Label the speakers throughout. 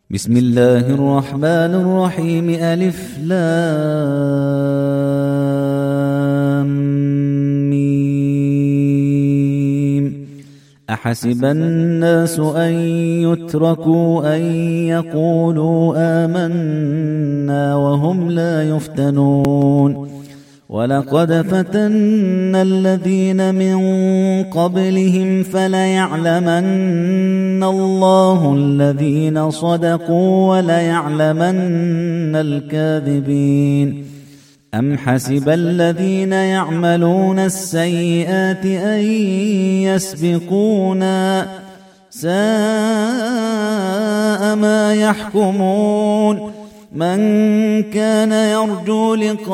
Speaker 1: بسم الله الرحمن الرحيم. ألف لام ميم. أحسب الناس أن يتركوا أن يقولوا آمنا وهم لا يفتنون. ولقد فتنا الذين من قبلهم فليعلمن الله الذين صدقوا وليعلمن الكاذبين. أم حسب الذين يعملون السيئات أن يسبقونا ساء ما يحكمون. من كان يرجو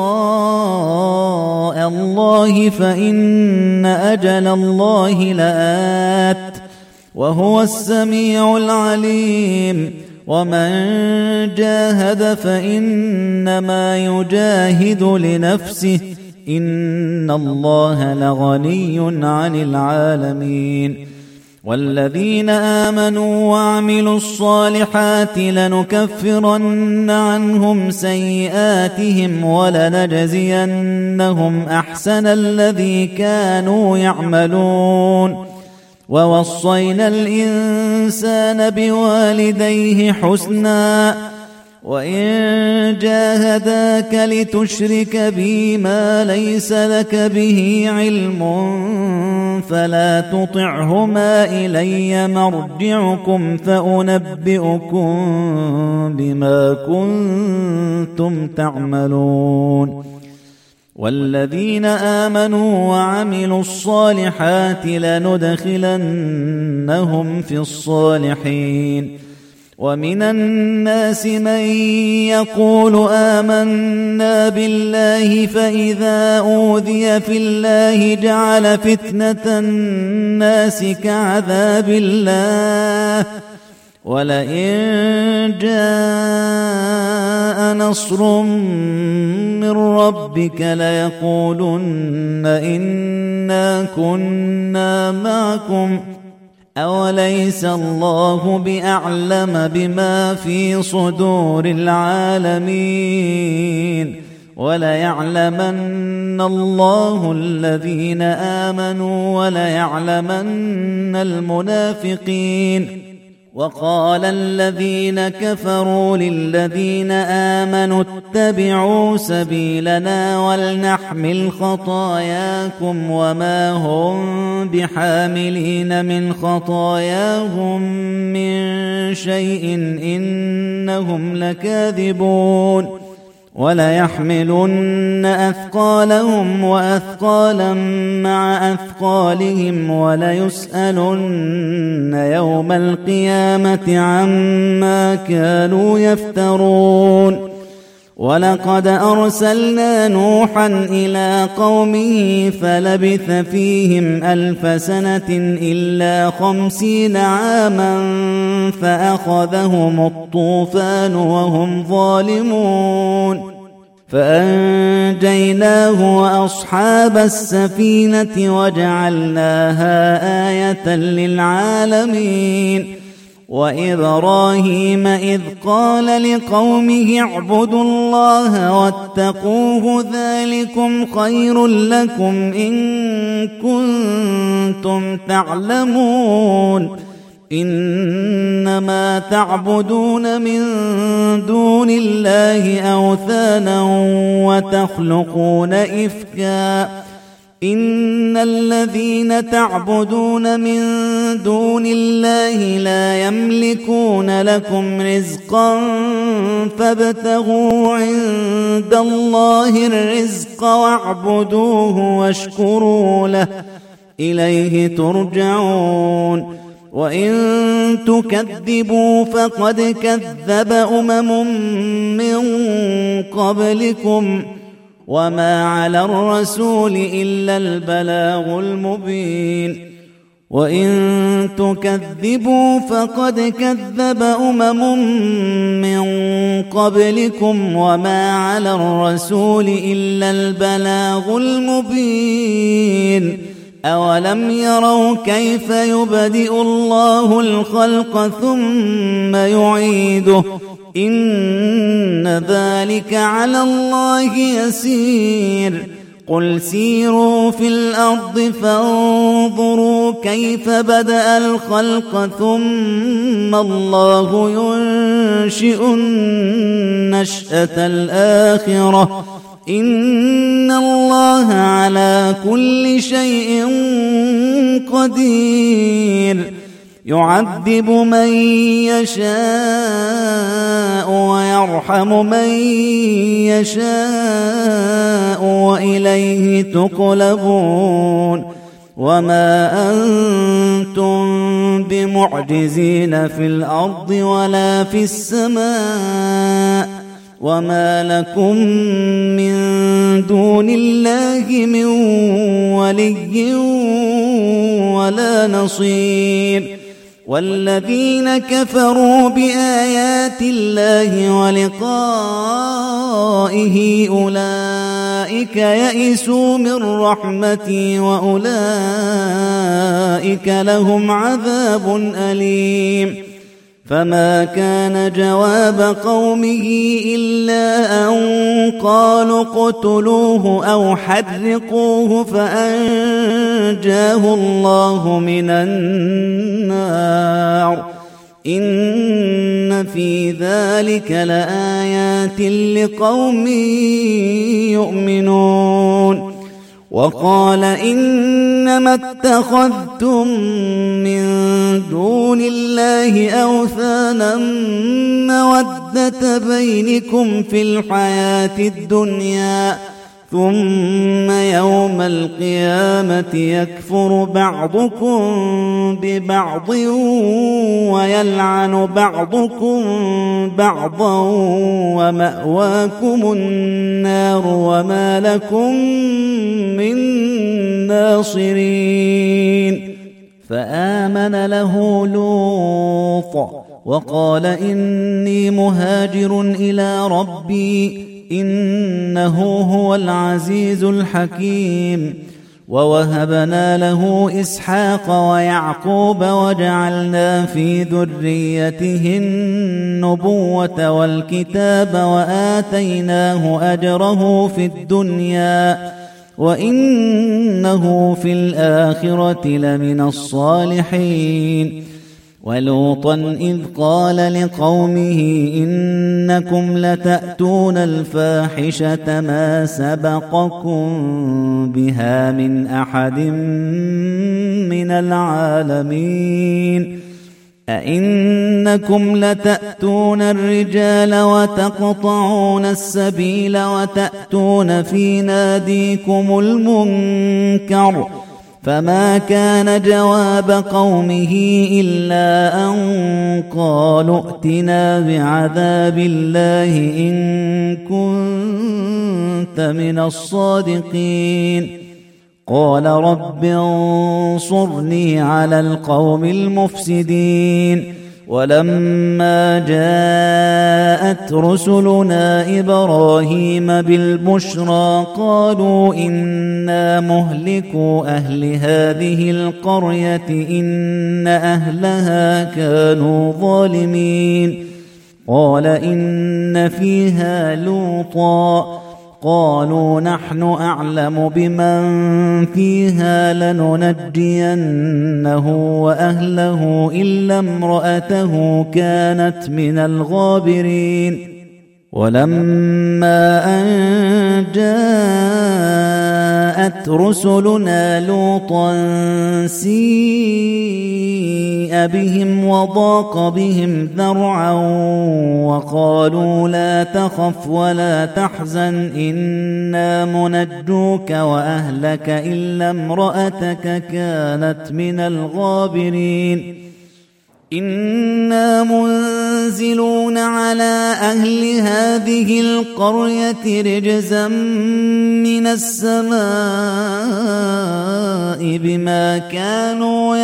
Speaker 1: لقاء الله فإن أجل الله لآت وهو السميع العليم. ومن جاهد فإنما يجاهد لنفسه إن الله لغني عن العالمين. والذين آمنوا وعملوا الصالحات لنكفرن عنهم سيئاتهم ولنجزينهم أحسن الذي كانوا يعملون. ووصينا الإنسان بوالديه حسنا وإن جاهداك لتشرك بي ما ليس لك به علم فلا تطعهما إلي مرجعكم فأنبئكم بما كنتم تعملون. والذين آمنوا وعملوا الصالحات لندخلنهم في الصالحين. ومن الناس من يقول آمنا بالله فإذا أوذي في الله جعل فتنة الناس كعذاب الله ولئن جاء نصر من ربك ليقولن إنا كنا معكم أوليس الله بأعلم بما في صدور العالمين. وليعلمن الله الذين آمنوا وليعلمن المنافقين. وقال الذين كفروا للذين آمنوا اتبعوا سبيلنا ولنحمل خطاياكم وما هم بحاملين من خطاياهم من شيء إنهم لكاذبون. وليحملن أثقالهم وأثقالا مع أثقالهم وليسألن يوم القيامة عما كانوا يفترون. ولقد أرسلنا نوحا إلى قومه فلبث فيهم 1000 سنة إلا 50 عاما فأخذهم الطوفان وهم ظالمون فأنجيناه وأصحاب السفينة وجعلناها آية للعالمين. وإبراهيم إذ قال لقومه اعبدوا الله واتقوه ذلكم خير لكم إن كنتم تعلمون. إنما تعبدون من دون الله أوثانا وتخلقون إفكا إن الذين تعبدون من دون الله لا يملكون لكم رزقا فابتغوا عند الله الرزق واعبدوه واشكروا له إليه ترجعون. وإن تكذبوا فقد كذب من قبلكم وما على الرسول إلا البلاغ المبين. وإن تكذبوا فقد كذب من قبلكم وما على الرسول إلا البلاغ المبين. أولم يروا كيف يبدئ الله الخلق ثم يعيده إن ذلك على الله يسير قل سيروا في الأرض فانظروا كيف بدأ الخلق ثم الله ينشئ النشأة الآخرة إن الله على كل شيء قدير يعذب من يشاء ويرحم من يشاء وإليه تقلبون وما أنتم بمعجزين في الأرض ولا في السماء وما لكم من دون الله من ولي ولا نصير والذين كفروا بآيات الله ولقائه أولئك يئسوا من رحمتي وأولئك لهم عذاب أليم فما كان جواب قومه إلا أن قالوا اقتلوه أو حرقوه فأنجاه الله من النار إن في ذلك لآيات لقوم يؤمنون وقال إنما اتخذتم من دون الله أوثانا مودة بينكم في الحياة الدنيا ثم يوم القيامة يكفر بعضكم ببعض ويلعن بعضكم بعضا ومأواكم النار وما لكم من ناصرين فآمن له لوط وقال إني مهاجر إلى ربي إنه هو العزيز الحكيم ووهبنا له إسحاق ويعقوب وجعلنا في ذريته النبوة والكتاب وآتيناه أجره في الدنيا وإنه في الآخرة لمن الصالحين ولوطا إذ قال لقومه إنكم لتأتون الفاحشة ما سبقكم بها من أحد من العالمين أئنكم لتأتون الرجال وتقطعون السبيل وتأتون في ناديكم المنكر فما كان جواب قومه إلا أن قالوا ائتنا بعذاب الله إن كنت من الصادقين قال رب انصرني على القوم المفسدين ولما جاءت رسلنا إبراهيم بالبشرى قالوا إنا مهلكو أهل هذه القرية إن أهلها كانوا ظالمين قال إن فيها لوطا قالوا نحن أعلم بمن فيها لننجينه وأهله إلا امرأته كانت من الغابرين ولما أن جاءت رسلنا لوطا سيء بهم وضاق بهم ذرعا وقالوا لا تخف ولا تحزن إنا منجوك وأهلك إلا امرأتك كانت من الغابرين إنا منزلون على أهل هذه القرية رجزا من السماء بما كانوا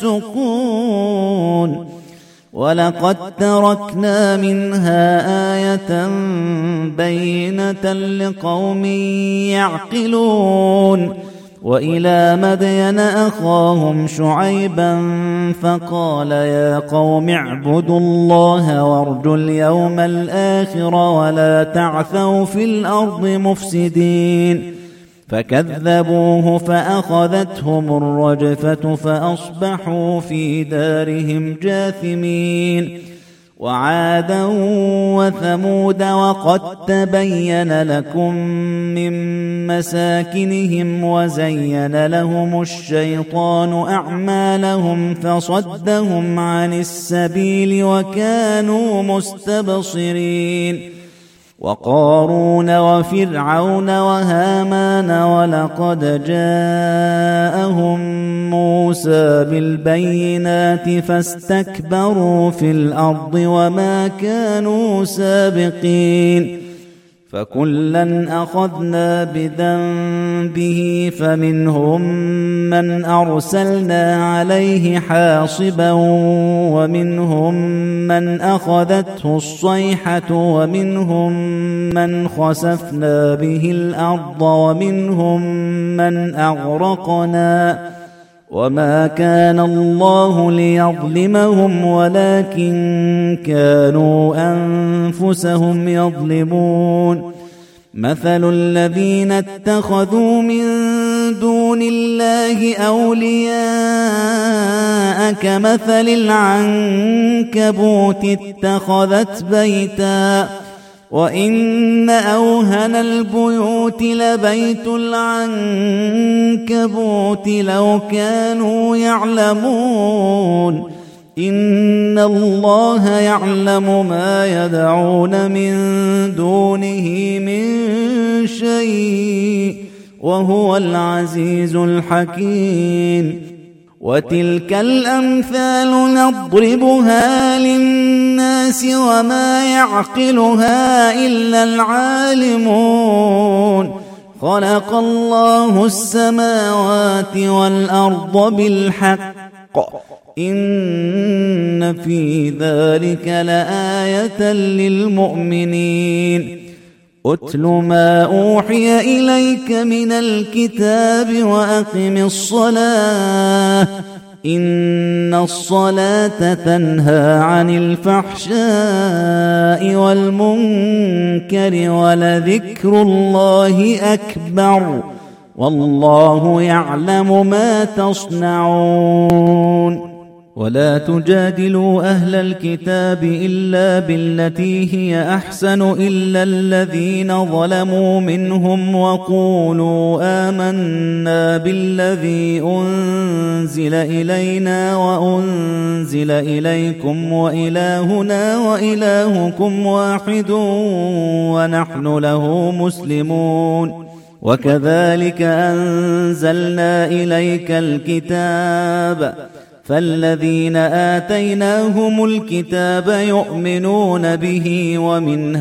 Speaker 1: يفسقون ولقد تركنا منها آية بينة لقوم يعقلون وإلى مدين أخاهم شعيبا فقال يا قوم اعبدوا الله وارجوا اليوم الآخر ولا تعثوا في الأرض مفسدين فكذبوه فأخذتهم الرجفة فأصبحوا في دارهم جاثمين وعادا وثمود وقد تبين لكم من مساكنهم وزين لهم الشيطان أعمالهم فصدهم عن السبيل وكانوا مستبصرين وقارون وفرعون وهامان ولقد جاءهم موسى بالبينات فاستكبروا في الأرض وما كانوا سابقين فكلا أخذنا بذنبه فمنهم من أرسلنا عليه حاصبا ومنهم من أخذته الصيحة ومنهم من خسفنا به الأرض ومنهم من أغرقنا وما كان الله ليظلمهم ولكن كانوا أنفسهم يظلمون مثل الذين اتخذوا من دون الله أولياء كمثل العنكبوت اتخذت بيتا وإن أوهن البيوت لبيت العنكبوت لو كانوا يعلمون إن الله يعلم ما يدعون من دونه من شيء وهو العزيز الحكيم وتلك الأمثال نضربها للناس وما يعقلها إلا العالمون خلق الله السماوات والأرض بالحق إن في ذلك لآية للمؤمنين أتل ما أوحي إليك من الكتاب وأقم الصلاة إن الصلاة تنهى عن الفحشاء والمنكر ولذكر الله أكبر والله يعلم ما تصنعون ولا تجادلوا أهل الكتاب إلا بالتي هي أحسن إلا الذين ظلموا منهم وقولوا آمنا بالذي أنزل إلينا وأنزل إليكم وإلهنا وإلهكم واحد ونحن له مسلمون وكذلك أنزلنا إليك الكتاب فالذين آتيناهم الكتاب يؤمنون به ومن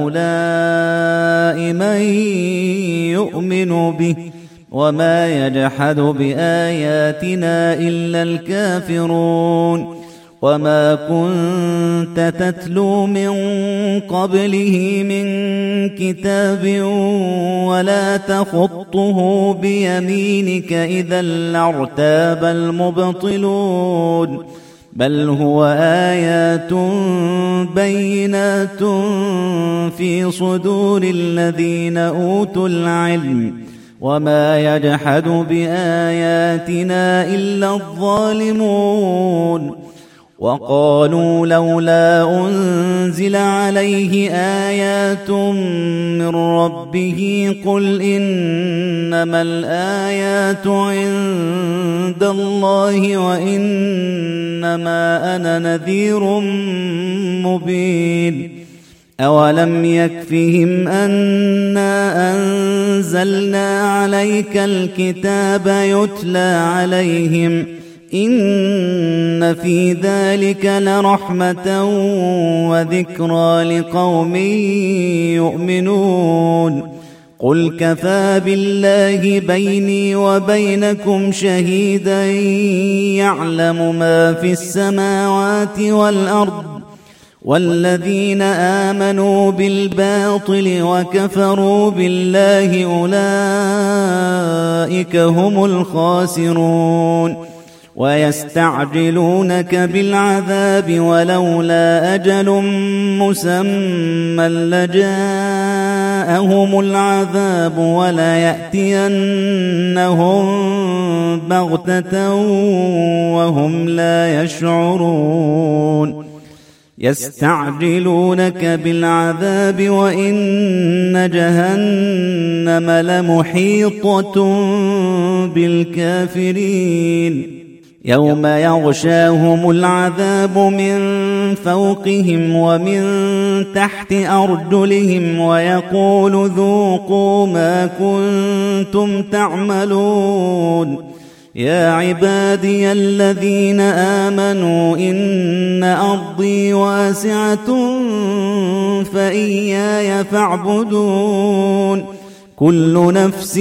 Speaker 1: هؤلاء من يؤمن به وما يجحد بآياتنا إلا الكافرون وما كنت تتلو من قبله من كتاب ولا تخطه بيمينك إذا لارتاب المبطلون بل هو آيات بينات في صدور الذين أوتوا العلم وما يجحد بآياتنا إلا الظالمون وقالوا لولا أنزل عليه آيات من ربه قل إنما الآيات عند الله وإنما أنا نذير مبين أولم يكفهم أنا أنزلنا عليك الكتاب يتلى عليهم إن في ذلك لرحمة وذكرى لقوم يؤمنون قل كفى بالله بيني وبينكم شهيدا يعلم ما في السماوات والأرض والذين آمنوا بالباطل وكفروا بالله أولئك هم الخاسرون ويستعجلونك بالعذاب ولولا أجل مسمى لجاءهم العذاب وليأتينهم بغتة وهم لا يشعرون يستعجلونك بالعذاب وإن جهنم لمحيطة بالكافرين يوم يغشاهم العذاب من فوقهم ومن تحت أرجلهم ويقول ذوقوا ما كنتم تعملون يا عبادي الذين آمنوا إن أرضي واسعة فإياي فاعبدون كل نفس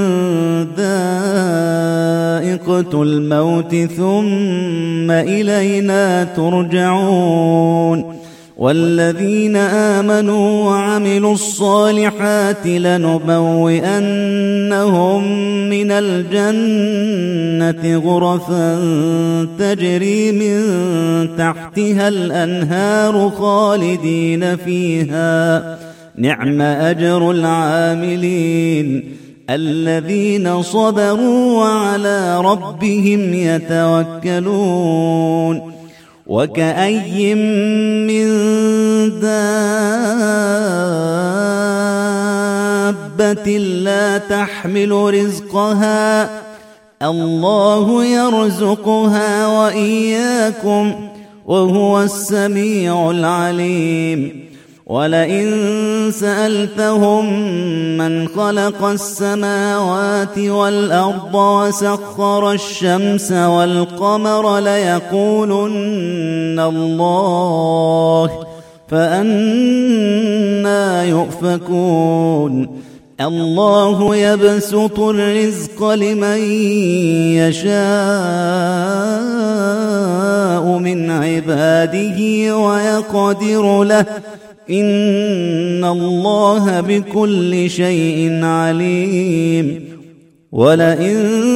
Speaker 1: ذائقة الموت ثم إلينا ترجعون والذين آمنوا وعملوا الصالحات لنبوئنهم من الجنة غرفا تجري من تحتها الأنهار خالدين فيها نعم أجر العاملين الذين صبروا وعلى ربهم يتوكلون وكأي من دابة لا تحمل رزقها الله يرزقها وإياكم وهو السميع العليم ولئن سألتهم من خلق السماوات والأرض وسخر الشمس والقمر ليقولن الله فأنى يؤفكون الله يبسط الرزق لمن يشاء من عباده ويقدر له إن الله بكل شيء عليم ولئن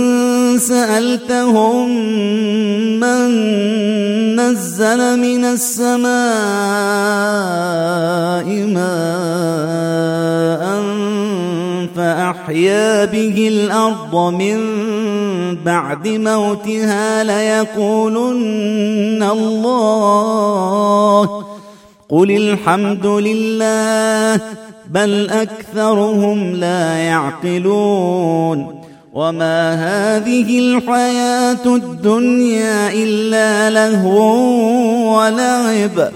Speaker 1: سألتهم من نزل من السماء ماء فأحيا به الأرض من بعد موتها ليقولن الله قل الحمد لله بل أكثرهم لا يعقلون وما هذه الحياة الدنيا إلا لهو ولعب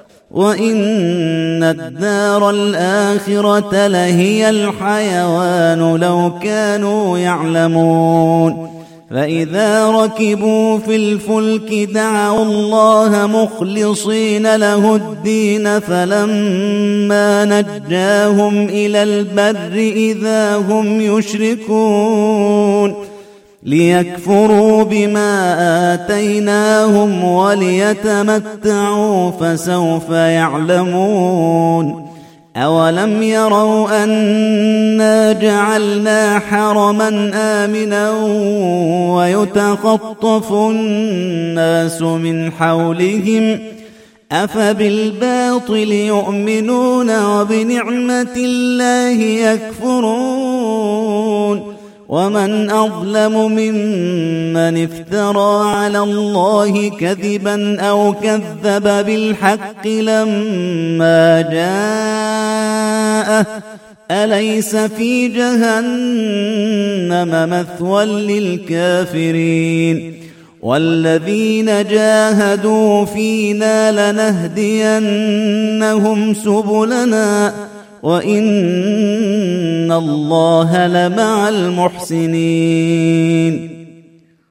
Speaker 1: وإن الدار الآخرة لهي الحيوان لو كانوا يعلمون فإذا ركبوا في الفلك دعوا الله مخلصين له الدين فلما نجاهم إلى البر إذا هم يشركون ليكفروا بما آتيناهم وليتمتعوا فسوف يعلمون أولم يروا أنا جعلنا حرما آمنا ويتخطف الناس من حولهم أفبالباطل يؤمنون وبنعمة الله يكفرون ومن أظلم ممن افترى على الله كذبا أو كذب بالحق لما جاءه أليس في جهنم مثوى للكافرين والذين جاهدوا فينا لنهدينهم سبلنا وإن الله لمع المحسنين